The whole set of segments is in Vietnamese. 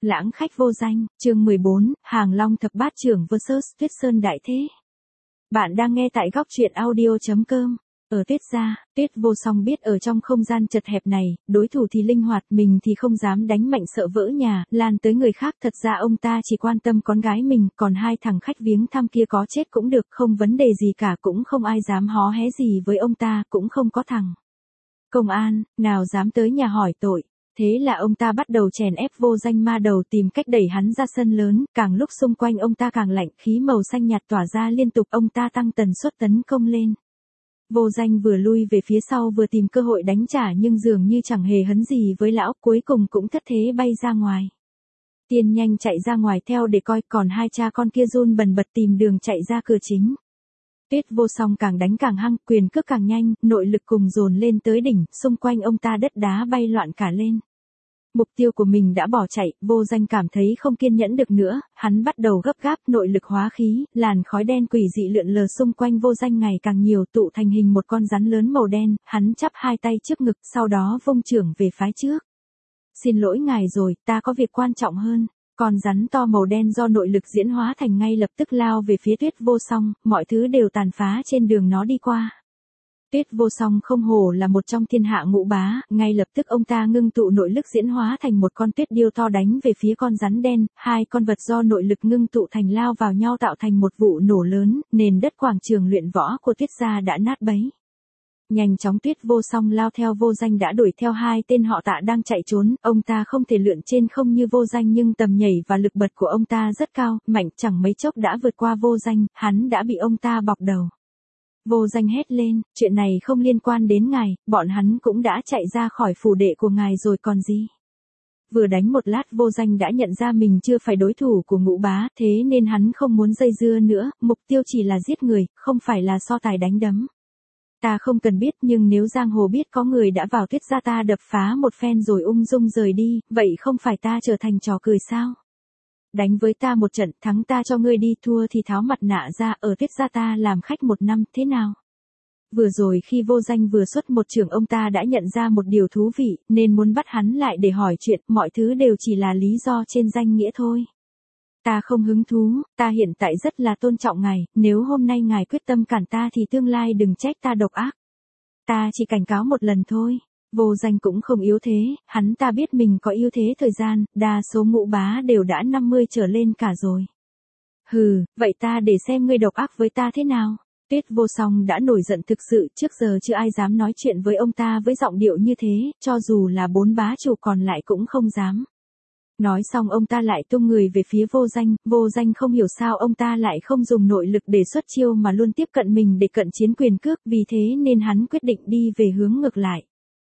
Lãng khách vô danh, chương 14, Hàng Long thập bát trưởng vs Tuyết Sơn đại thế. Bạn đang nghe tại góc truyện audio.com. Ở Tuyết gia, Tuyết Vô Song biết ở trong không gian chật hẹp này, đối thủ thì linh hoạt, mình thì không dám đánh mạnh sợ vỡ nhà, lan tới người khác. Thật ra ông ta chỉ quan tâm con gái mình, còn hai thằng khách viếng thăm kia có chết cũng được, không vấn đề gì cả, cũng không ai dám hó hé gì với ông ta, cũng không có thằng công an nào dám tới nhà hỏi tội. Thế là ông ta bắt đầu chèn ép Vô Danh ma đầu, tìm cách đẩy hắn ra sân lớn, càng lúc xung quanh ông ta càng lạnh, khí màu xanh nhạt tỏa ra liên tục, ông ta tăng tần suất tấn công lên. Vô Danh vừa lui về phía sau vừa tìm cơ hội đánh trả nhưng dường như chẳng hề hấn gì với lão, cuối cùng cũng thất thế bay ra ngoài. Tiên nhanh chạy ra ngoài theo để coi, còn hai cha con kia run bần bật tìm đường chạy ra cửa chính. Tuyết Vô Song càng đánh càng hăng, quyền cước càng nhanh, nội lực cùng dồn lên tới đỉnh, xung quanh ông ta đất đá bay loạn cả lên. Mục tiêu của mình đã bỏ chạy, Vô Danh cảm thấy không kiên nhẫn được nữa, hắn bắt đầu gấp gáp, nội lực hóa khí, làn khói đen quỷ dị lượn lờ xung quanh Vô Danh ngày càng nhiều, tụ thành hình một con rắn lớn màu đen, hắn chắp hai tay trước ngực, sau đó vung chưởng về phái trước. Xin lỗi ngài rồi, ta có việc quan trọng hơn. Con rắn to màu đen do nội lực diễn hóa thành ngay lập tức lao về phía Tuyết Vô Song, mọi thứ đều tàn phá trên đường nó đi qua. Tuyết Vô Song không hổ là một trong thiên hạ ngũ bá, ngay lập tức ông ta ngưng tụ nội lực diễn hóa thành một con tuyết điêu to đánh về phía con rắn đen, hai con vật do nội lực ngưng tụ thành lao vào nhau tạo thành một vụ nổ lớn, nền đất quảng trường luyện võ của Tuyết gia đã nát bấy. Nhanh chóng Tuyết Vô Song lao theo Vô Danh đã đuổi theo hai tên họ Tạ đang chạy trốn, ông ta không thể lượn trên không như Vô Danh nhưng tầm nhảy và lực bật của ông ta rất cao, mạnh, chẳng mấy chốc đã vượt qua Vô Danh, hắn đã bị ông ta bọc đầu. Vô Danh hét lên, chuyện này không liên quan đến ngài, bọn hắn cũng đã chạy ra khỏi phủ đệ của ngài rồi còn gì. Vừa đánh một lát Vô Danh đã nhận ra mình chưa phải đối thủ của ngũ bá, thế nên hắn không muốn dây dưa nữa, mục tiêu chỉ là giết người, không phải là so tài đánh đấm. Ta không cần biết, nhưng nếu giang hồ biết có người đã vào Tuyết gia ta đập phá một phen rồi ung dung rời đi, vậy không phải ta trở thành trò cười sao? Đánh với ta một trận, thắng ta cho ngươi đi, thua thì tháo mặt nạ ra, ở Tuyết gia ta làm khách 1 năm, thế nào? Vừa rồi khi Vô Danh vừa xuất một chưởng, ông ta đã nhận ra một điều thú vị, nên muốn bắt hắn lại để hỏi chuyện, mọi thứ đều chỉ là lý do trên danh nghĩa thôi. Ta không hứng thú, ta hiện tại rất là tôn trọng ngài, nếu hôm nay ngài quyết tâm cản ta thì tương lai đừng trách ta độc ác. Ta chỉ cảnh cáo một lần thôi. Vô Danh cũng không yếu thế, hắn ta biết mình có ưu thế thời gian, đa số ngũ bá đều đã 50 trở lên cả rồi. Hừ, vậy ta để xem ngươi độc ác với ta thế nào. Tuyết Vô Song đã nổi giận thực sự, trước giờ chưa ai dám nói chuyện với ông ta với giọng điệu như thế, cho dù là 4 bá chủ còn lại cũng không dám. Nói xong ông ta lại tung người về phía Vô Danh không hiểu sao ông ta lại không dùng nội lực để xuất chiêu mà luôn tiếp cận mình để cận chiến quyền cước, vì thế nên hắn quyết định đi về hướng ngược lại.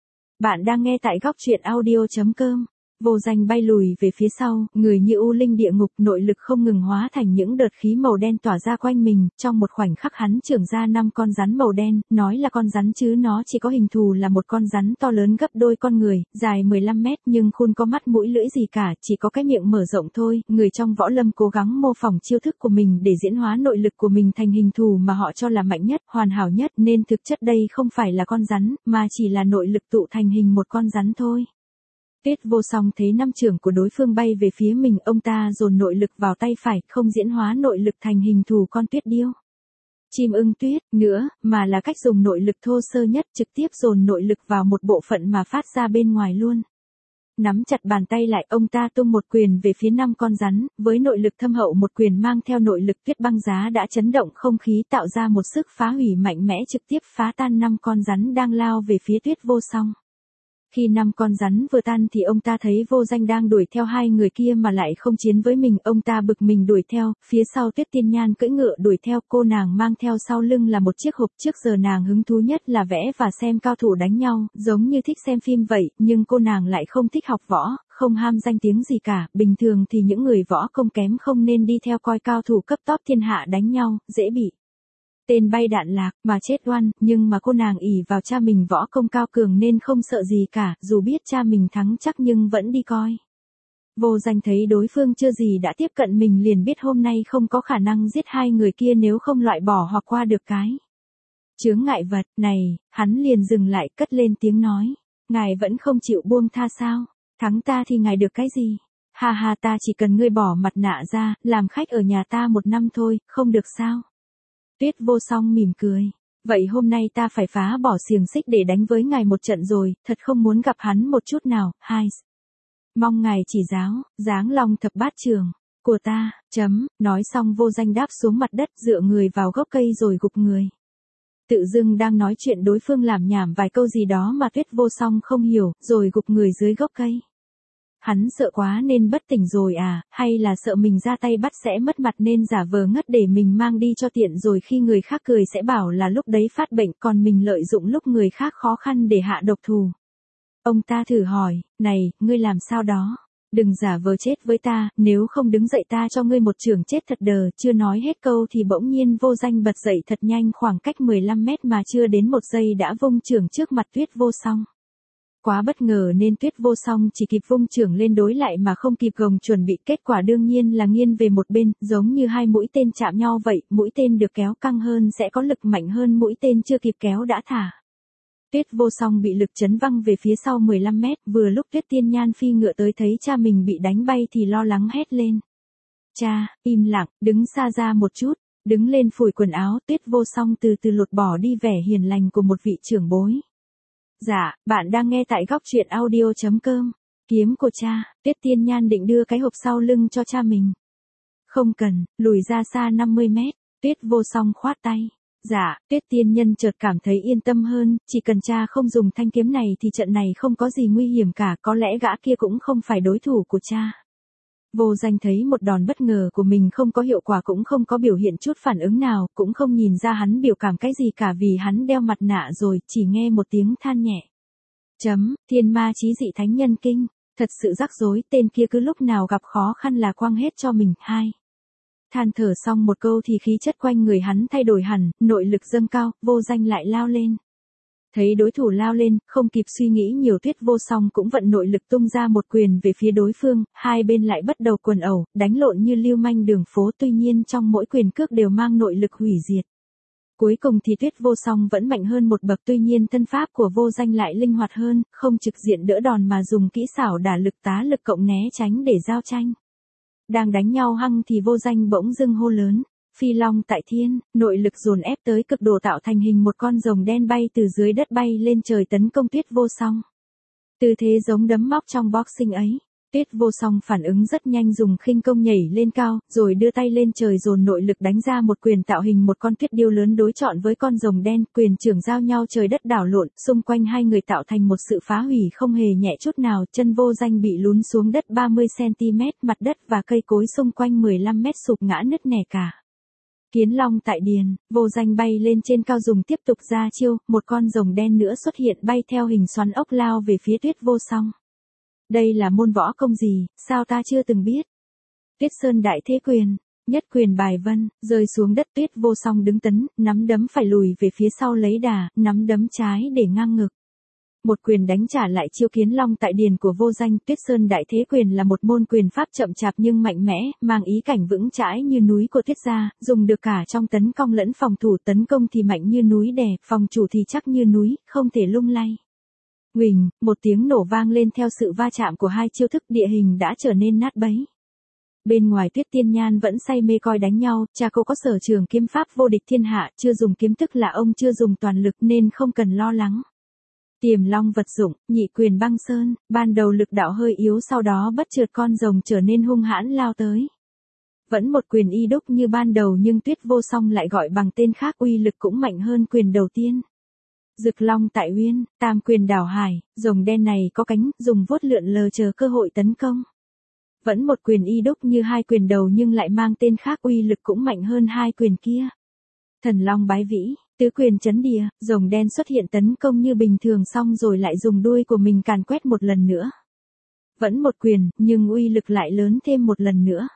Bạn đang nghe tại góc truyện audio.com. Vô Danh bay lùi về phía sau, người như u linh địa ngục, nội lực không ngừng hóa thành những đợt khí màu đen tỏa ra quanh mình, trong một khoảnh khắc hắn chưởng ra 5 con rắn màu đen, nói là con rắn chứ nó chỉ có hình thù là một con rắn to lớn gấp đôi con người, dài 15 mét nhưng khuôn có mắt mũi lưỡi gì cả, chỉ có cái miệng mở rộng thôi. Người trong võ lâm cố gắng mô phỏng chiêu thức của mình để diễn hóa nội lực của mình thành hình thù mà họ cho là mạnh nhất, hoàn hảo nhất, nên thực chất đây không phải là con rắn, mà chỉ là nội lực tụ thành hình một con rắn thôi. Tuyết Vô Song thấy 5 chưởng của đối phương bay về phía mình, ông ta dồn nội lực vào tay phải, không diễn hóa nội lực thành hình thù con tuyết điêu, chim ưng tuyết nữa, mà là cách dùng nội lực thô sơ nhất, trực tiếp dồn nội lực vào một bộ phận mà phát ra bên ngoài luôn. Nắm chặt bàn tay lại, ông ta tung một quyền về phía 5 con rắn, với nội lực thâm hậu, một quyền mang theo nội lực tuyết băng giá đã chấn động không khí, tạo ra một sức phá hủy mạnh mẽ, trực tiếp phá tan 5 con rắn đang lao về phía Tuyết Vô Song. Khi 5 con rắn vừa tan thì ông ta thấy Vô Danh đang đuổi theo hai người kia mà lại không chiến với mình, ông ta bực mình đuổi theo, phía sau Tuyết Tiên Nhan cưỡi ngựa đuổi theo, cô nàng mang theo sau lưng là một chiếc hộp, trước giờ nàng hứng thú nhất là vẽ và xem cao thủ đánh nhau, giống như thích xem phim vậy, nhưng cô nàng lại không thích học võ, không ham danh tiếng gì cả, bình thường thì những người võ công kém không nên đi theo coi cao thủ cấp top thiên hạ đánh nhau, dễ bị tên bay đạn lạc mà chết oan, nhưng mà cô nàng ỷ vào cha mình võ công cao cường nên không sợ gì cả, dù biết cha mình thắng chắc nhưng vẫn đi coi. Vô Danh thấy đối phương chưa gì đã tiếp cận mình liền biết hôm nay không có khả năng giết hai người kia nếu không loại bỏ hoặc qua được cái chướng ngại vật này, hắn liền dừng lại, cất lên tiếng nói, ngài vẫn không chịu buông tha sao? Thắng ta thì ngài được cái gì? Ha ha, ta chỉ cần ngươi bỏ mặt nạ ra, làm khách ở nhà ta 1 năm thôi, không được sao? Tuyết Vô Song mỉm cười. Vậy hôm nay ta phải phá bỏ xiềng xích để đánh với ngài một trận rồi, thật không muốn gặp hắn một chút nào, hai. Mong ngài chỉ giáo, giáng long thập bát trường của ta, nói xong Vô Danh đáp xuống mặt đất dựa người vào gốc cây rồi gục người. Tự dưng đang nói chuyện đối phương làm nhảm vài câu gì đó mà Tuyết Vô Song không hiểu, rồi gục người dưới gốc cây. Hắn sợ quá nên bất tỉnh rồi à, hay là sợ mình ra tay bắt sẽ mất mặt nên giả vờ ngất để mình mang đi cho tiện rồi khi người khác cười sẽ bảo là lúc đấy phát bệnh còn mình lợi dụng lúc người khác khó khăn để hạ độc thù. Ông ta thử hỏi, này, ngươi làm sao đó? Đừng giả vờ chết với ta, nếu không đứng dậy ta cho ngươi một chưởng chết thật đờ, chưa nói hết câu thì bỗng nhiên Vô Danh bật dậy thật nhanh khoảng cách 15 mét mà chưa đến 1 giây đã vung chưởng trước mặt Tuyết Vô Song. Quá bất ngờ nên Tuyết Vô Song chỉ kịp vung chưởng lên đối lại mà không kịp gồng chuẩn bị, kết quả đương nhiên là nghiêng về một bên, giống như hai mũi tên chạm nhau vậy, mũi tên được kéo căng hơn sẽ có lực mạnh hơn mũi tên chưa kịp kéo đã thả. Tuyết Vô Song bị lực chấn văng về phía sau 15 mét, vừa lúc Tuyết Tiên Nhan phi ngựa tới thấy cha mình bị đánh bay thì lo lắng hét lên. Cha, im lặng, đứng xa ra một chút, đứng lên phủi quần áo, Tuyết Vô Song từ từ lột bỏ đi vẻ hiền lành của một vị trưởng bối. Dạ, bạn đang nghe tại góc truyện audio.com. Kiếm của cha, Tuyết Tiên Nhan định đưa cái hộp sau lưng cho cha mình. Không cần, lùi ra xa 50 mét, Tuyết Vô Song khoát tay. Dạ, Tuyết Tiên Nhân chợt cảm thấy yên tâm hơn, chỉ cần cha không dùng thanh kiếm này thì trận này không có gì nguy hiểm cả, có lẽ gã kia cũng không phải đối thủ của cha. Vô Danh thấy một đòn bất ngờ của mình không có hiệu quả cũng không có biểu hiện chút phản ứng nào, cũng không nhìn ra hắn biểu cảm cái gì cả vì hắn đeo mặt nạ rồi, chỉ nghe một tiếng than nhẹ. Thiên ma chí dị thánh nhân kinh, thật sự rắc rối, tên kia cứ lúc nào gặp khó khăn là quăng hết cho mình. Hai. Than thở xong một câu thì khí chất quanh người hắn thay đổi hẳn, nội lực dâng cao, Vô Danh lại lao lên. Thấy đối thủ lao lên, không kịp suy nghĩ nhiều Tuyết Vô Song cũng vận nội lực tung ra một quyền về phía đối phương, hai bên lại bắt đầu quần ẩu, đánh lộn như lưu manh đường phố, tuy nhiên trong mỗi quyền cước đều mang nội lực hủy diệt. Cuối cùng thì Tuyết Vô Song vẫn mạnh hơn một bậc, tuy nhiên thân pháp của Vô Danh lại linh hoạt hơn, không trực diện đỡ đòn mà dùng kỹ xảo đả lực tá lực cộng né tránh để giao tranh. Đang đánh nhau hăng thì Vô Danh bỗng dưng hô lớn. Phi long tại thiên, nội lực dồn ép tới cực độ tạo thành hình một con rồng đen bay từ dưới đất bay lên trời tấn công Tuyết Vô Song. Tư thế giống đấm móc trong boxing ấy, Tuyết Vô Song phản ứng rất nhanh dùng khinh công nhảy lên cao, rồi đưa tay lên trời dồn nội lực đánh ra một quyền tạo hình một con tuyết điêu lớn đối chọi với con rồng đen, quyền trưởng giao nhau trời đất đảo lộn, xung quanh hai người tạo thành một sự phá hủy không hề nhẹ chút nào, chân Vô Danh bị lún xuống đất 30cm, mặt đất và cây cối xung quanh 15 mét sụp ngã nứt nẻ cả. Kiến long tại điền, Vô Danh bay lên trên cao dùng tiếp tục ra chiêu, một con rồng đen nữa xuất hiện bay theo hình xoắn ốc lao về phía Tuyết Vô Song. Đây là môn võ công gì, sao ta chưa từng biết? Tuyết Sơn Đại Thế Quyền, nhất quyền bài vân, rơi xuống đất Tuyết Vô Song đứng tấn, nắm đấm phải lùi về phía sau lấy đà, nắm đấm trái để ngang ngực. Một quyền đánh trả lại chiêu kiến long tại điền của Vô Danh. Tuyết Sơn Đại Thế Quyền là một môn quyền pháp chậm chạp nhưng mạnh mẽ, mang ý cảnh vững chãi như núi của Tuyết gia, dùng được cả trong tấn công lẫn phòng thủ, tấn công thì mạnh như núi đè, phòng thủ thì chắc như núi, không thể lung lay. Huỳnh, một tiếng nổ vang lên theo sự va chạm của hai chiêu thức, địa hình đã trở nên nát bấy. Bên ngoài Tuyết Tiên Nhan vẫn say mê coi đánh nhau, cha cô có sở trường kiếm pháp vô địch thiên hạ, chưa dùng kiếm tức là ông chưa dùng toàn lực nên không cần lo lắng. Tiềm long vật dụng, nhị quyền băng sơn, ban đầu lực đạo hơi yếu sau đó bất chợt con rồng trở nên hung hãn lao tới. Vẫn một quyền y đúc như ban đầu nhưng Tuyết Vô Song lại gọi bằng tên khác, uy lực cũng mạnh hơn quyền đầu tiên. Dực long tại uyên, tam quyền đảo hải, rồng đen này có cánh, dùng vuốt lượn lờ chờ cơ hội tấn công. Vẫn một quyền y đúc như hai quyền đầu nhưng lại mang tên khác, uy lực cũng mạnh hơn hai quyền kia. Thần long bái vĩ, tứ quyền chấn địa, rồng đen xuất hiện tấn công như bình thường xong rồi lại dùng đuôi của mình càn quét một lần nữa. Vẫn một quyền, nhưng uy lực lại lớn thêm một lần nữa.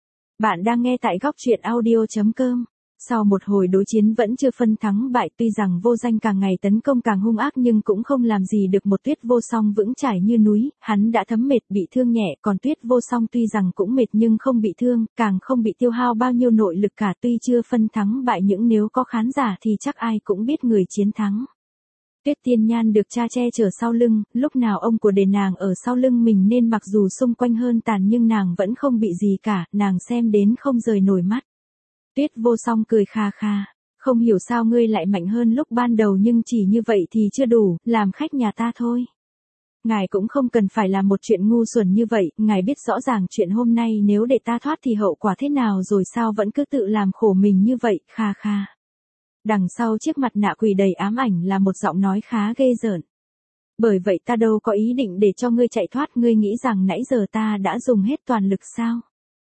Bạn đang nghe tại góc truyện audio.com. Sau một hồi đối chiến vẫn chưa phân thắng bại, tuy rằng Vô Danh càng ngày tấn công càng hung ác nhưng cũng không làm gì được một Tuyết Vô Song vững chãi như núi, hắn đã thấm mệt bị thương nhẹ, còn Tuyết Vô Song tuy rằng cũng mệt nhưng không bị thương, càng không bị tiêu hao bao nhiêu nội lực cả, tuy chưa phân thắng bại nhưng nếu có khán giả thì chắc ai cũng biết người chiến thắng. Tuyết Tiên Nhan được cha che chở sau lưng, lúc nào ông của để nàng ở sau lưng mình nên mặc dù xung quanh hơn tàn nhưng nàng vẫn không bị gì cả, nàng xem đến không rời nổi mắt. Tuyết Vô Song cười kha kha, không hiểu sao ngươi lại mạnh hơn lúc ban đầu nhưng chỉ như vậy thì chưa đủ, làm khách nhà ta thôi. Ngài cũng không cần phải làm một chuyện ngu xuẩn như vậy, ngài biết rõ ràng chuyện hôm nay nếu để ta thoát thì hậu quả thế nào rồi sao vẫn cứ tự làm khổ mình như vậy, kha kha. Đằng sau chiếc mặt nạ quỷ đầy ám ảnh là một giọng nói khá ghê rợn. Bởi vậy ta đâu có ý định để cho ngươi chạy thoát, ngươi nghĩ rằng nãy giờ ta đã dùng hết toàn lực sao?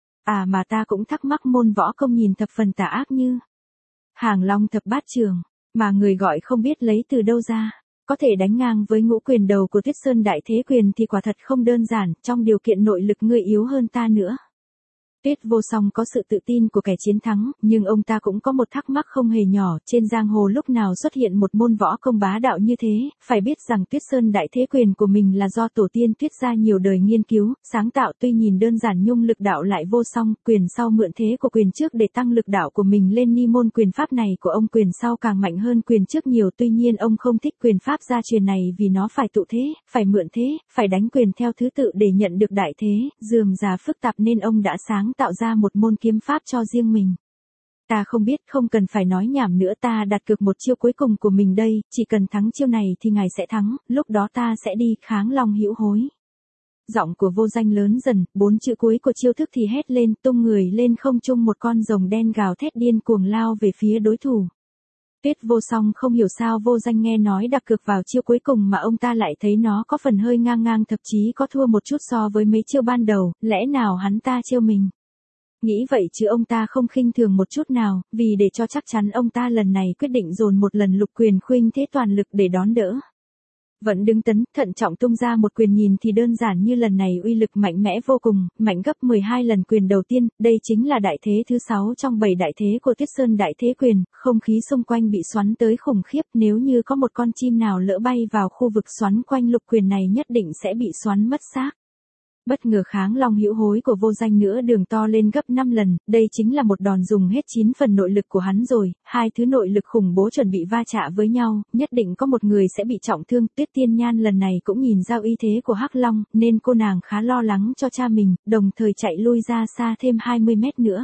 À mà ta cũng thắc mắc môn võ công nhìn thập phần tà ác như Hàng Long thập bát trường, mà người gọi không biết lấy từ đâu ra. Có thể đánh ngang với ngũ quyền đầu của Tuyết Sơn Đại Thế Quyền thì quả thật không đơn giản, trong điều kiện nội lực ngươi yếu hơn ta nữa. Tuyết Vô Song có sự tự tin của kẻ chiến thắng, nhưng ông ta cũng có một thắc mắc không hề nhỏ, trên giang hồ lúc nào xuất hiện một môn võ công bá đạo như thế, phải biết rằng Tuyết Sơn Đại Thế Quyền của mình là do tổ tiên Tuyết gia nhiều đời nghiên cứu, sáng tạo, tuy nhìn đơn giản nhưng lực đạo lại vô song, quyền sau mượn thế của quyền trước để tăng lực đạo của mình lên, ni môn quyền pháp này của ông quyền sau càng mạnh hơn quyền trước nhiều, tuy nhiên ông không thích quyền pháp gia truyền này vì nó phải tụ thế, phải mượn thế, phải đánh quyền theo thứ tự để nhận được đại thế, rườm rà phức tạp nên ông đã sáng tạo ra một môn kiếm pháp cho riêng mình. Ta không biết, không cần phải nói nhảm nữa, ta đặt cược một chiêu cuối cùng của mình đây, chỉ cần thắng chiêu này thì ngài sẽ thắng, lúc đó ta sẽ đi kháng long hữu hối. Giọng của Vô Danh lớn dần, 4 chữ cuối của chiêu thức thì hét lên, tung người lên không trung, một con rồng đen gào thét điên cuồng lao về phía đối thủ. Tuyết Vô Song không hiểu sao Vô Danh nghe nói đặt cược vào chiêu cuối cùng mà ông ta lại thấy nó có phần hơi ngang ngang, thậm chí có thua một chút so với mấy chiêu ban đầu, lẽ nào hắn ta trêu mình. Nghĩ vậy chứ ông ta không khinh thường một chút nào, vì để cho chắc chắn ông ta lần này quyết định dồn một lần lục quyền khuynh thế toàn lực để đón đỡ. Vẫn đứng tấn, thận trọng tung ra một quyền, nhìn thì đơn giản như lần này uy lực mạnh mẽ vô cùng, mạnh gấp 12 lần quyền đầu tiên, đây chính là đại thế thứ 6 trong 7 đại thế của Tuyết Sơn Đại Thế Quyền, không khí xung quanh bị xoắn tới khủng khiếp, nếu như có một con chim nào lỡ bay vào khu vực xoắn quanh lục quyền này nhất định sẽ bị xoắn mất xác. Bất ngờ kháng long hữu hối của Vô Danh nữa đường to lên gấp 5 lần, đây chính là một đòn dùng hết 9 phần nội lực của hắn rồi, hai thứ nội lực khủng bố chuẩn bị va chạm với nhau, nhất định có một người sẽ bị trọng thương. Tuyết Tiên Nhan lần này cũng nhìn ra uy thế của Hắc Long, nên cô nàng khá lo lắng cho cha mình, đồng thời chạy lui ra xa thêm 20 mét nữa.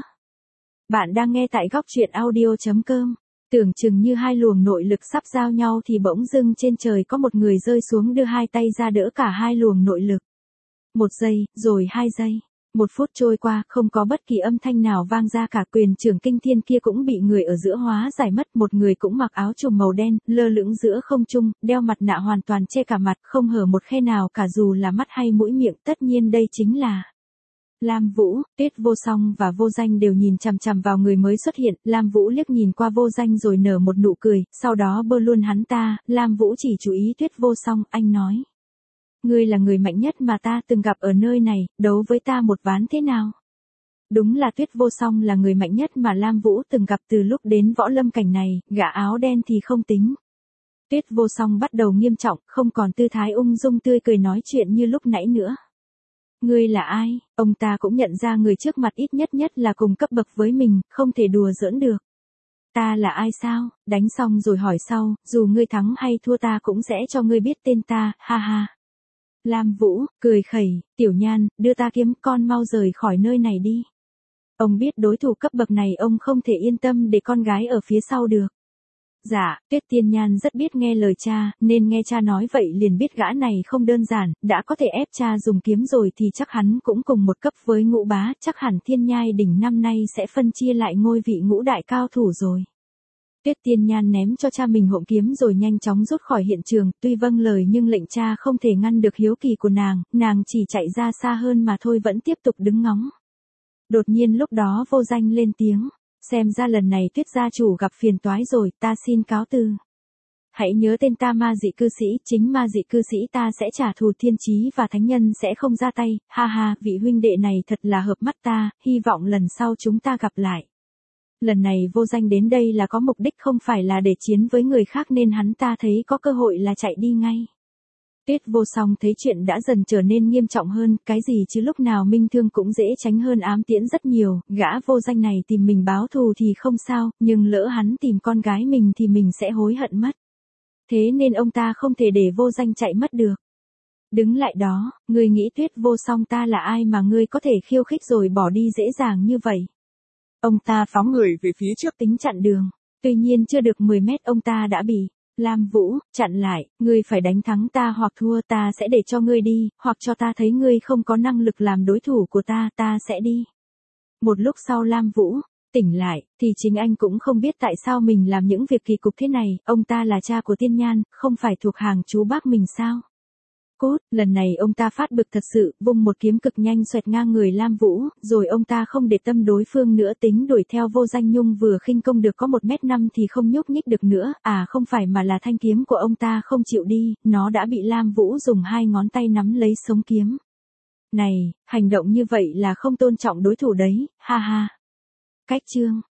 Bạn đang nghe tại góc truyện audio.com. Tưởng chừng như hai luồng nội lực sắp giao nhau thì bỗng dưng trên trời có một người rơi xuống đưa hai tay ra đỡ cả hai luồng nội lực. 1 giây, rồi 2 giây. 1 phút trôi qua, không có bất kỳ âm thanh nào vang ra cả, quyền trưởng kinh thiên kia cũng bị người ở giữa hóa giải mất, một người cũng mặc áo trùm màu đen, lơ lửng giữa không trung, đeo mặt nạ hoàn toàn che cả mặt, không hở một khe nào cả dù là mắt hay mũi miệng, tất nhiên đây chính là Lam Vũ. Tuyết Vô Song và Vô Danh đều nhìn chằm chằm vào người mới xuất hiện, Lam Vũ liếc nhìn qua Vô Danh rồi nở một nụ cười, sau đó bơ luôn hắn ta. Lam Vũ chỉ chú ý Tuyết Vô Song, anh nói. Ngươi là người mạnh nhất mà ta từng gặp ở nơi này, đấu với ta một ván thế nào? Đúng là Tuyết Vô Song là người mạnh nhất mà Lam Vũ từng gặp từ lúc đến võ lâm cảnh này, gã áo đen thì không tính. Tuyết Vô Song bắt đầu nghiêm trọng, không còn tư thái ung dung tươi cười nói chuyện như lúc nãy nữa. Ngươi là ai? Ông ta cũng nhận ra người trước mặt ít nhất là cùng cấp bậc với mình, không thể đùa giỡn được. Ta là ai sao? Đánh xong rồi hỏi sau, dù ngươi thắng hay thua ta cũng sẽ cho ngươi biết tên ta, ha ha. Lam Vũ, cười khẩy, Tiểu Nhan, đưa ta kiếm, con mau rời khỏi nơi này đi. Ông biết đối thủ cấp bậc này ông không thể yên tâm để con gái ở phía sau được. Dạ, Tuyết Tiên Nhan rất biết nghe lời cha, nên nghe cha nói vậy liền biết gã này không đơn giản, đã có thể ép cha dùng kiếm rồi thì chắc hắn cũng cùng một cấp với Ngũ Bá, chắc hẳn Thiên Nhai đỉnh năm nay sẽ phân chia lại ngôi vị ngũ đại cao thủ rồi. Tuyết Tiên Nhan ném cho cha mình hộm kiếm rồi nhanh chóng rút khỏi hiện trường, tuy vâng lời nhưng lệnh cha không thể ngăn được hiếu kỳ của nàng chỉ chạy ra xa hơn mà thôi, vẫn tiếp tục đứng ngóng. Đột nhiên lúc đó Vô Danh lên tiếng, xem ra lần này Tuyết gia chủ gặp phiền toái rồi, ta xin cáo từ. Hãy nhớ tên ta, ma dị cư sĩ, chính ma dị cư sĩ ta sẽ trả thù, thiên chí và thánh nhân sẽ không ra tay, ha ha, vị huynh đệ này thật là hợp mắt ta, hy vọng lần sau chúng ta gặp lại. Lần này Vô Danh đến đây là có mục đích, không phải là để chiến với người khác, nên hắn ta thấy có cơ hội là chạy đi ngay. Tuyết Vô Song thấy chuyện đã dần trở nên nghiêm trọng hơn, cái gì chứ lúc nào minh thương cũng dễ tránh hơn ám tiễn rất nhiều, gã Vô Danh này tìm mình báo thù thì không sao, nhưng lỡ hắn tìm con gái mình thì mình sẽ hối hận mất. Thế nên ông ta không thể để Vô Danh chạy mất được. Đứng lại đó, ngươi nghĩ Tuyết Vô Song ta là ai mà ngươi có thể khiêu khích rồi bỏ đi dễ dàng như vậy? Ông ta phóng người về phía trước tính chặn đường. Tuy nhiên chưa được 10 mét ông ta đã bị Lam Vũ chặn lại, ngươi phải đánh thắng ta hoặc thua ta sẽ để cho ngươi đi, hoặc cho ta thấy ngươi không có năng lực làm đối thủ của ta sẽ đi. Một lúc sau Lam Vũ tỉnh lại, thì chính anh cũng không biết tại sao mình làm những việc kỳ cục thế này, ông ta là cha của Tiên Nhan, không phải thuộc hàng chú bác mình sao? Cốt, lần này ông ta phát bực thật sự, vung một kiếm cực nhanh xoẹt ngang người Lam Vũ, rồi ông ta không để tâm đối phương nữa tính đuổi theo Vô Danh Nhung vừa khinh công được có 1m5 thì không nhúc nhích được nữa, không phải mà là thanh kiếm của ông ta không chịu đi, nó đã bị Lam Vũ dùng 2 ngón tay nắm lấy sống kiếm. Này, hành động như vậy là không tôn trọng đối thủ đấy, ha ha. Cách chương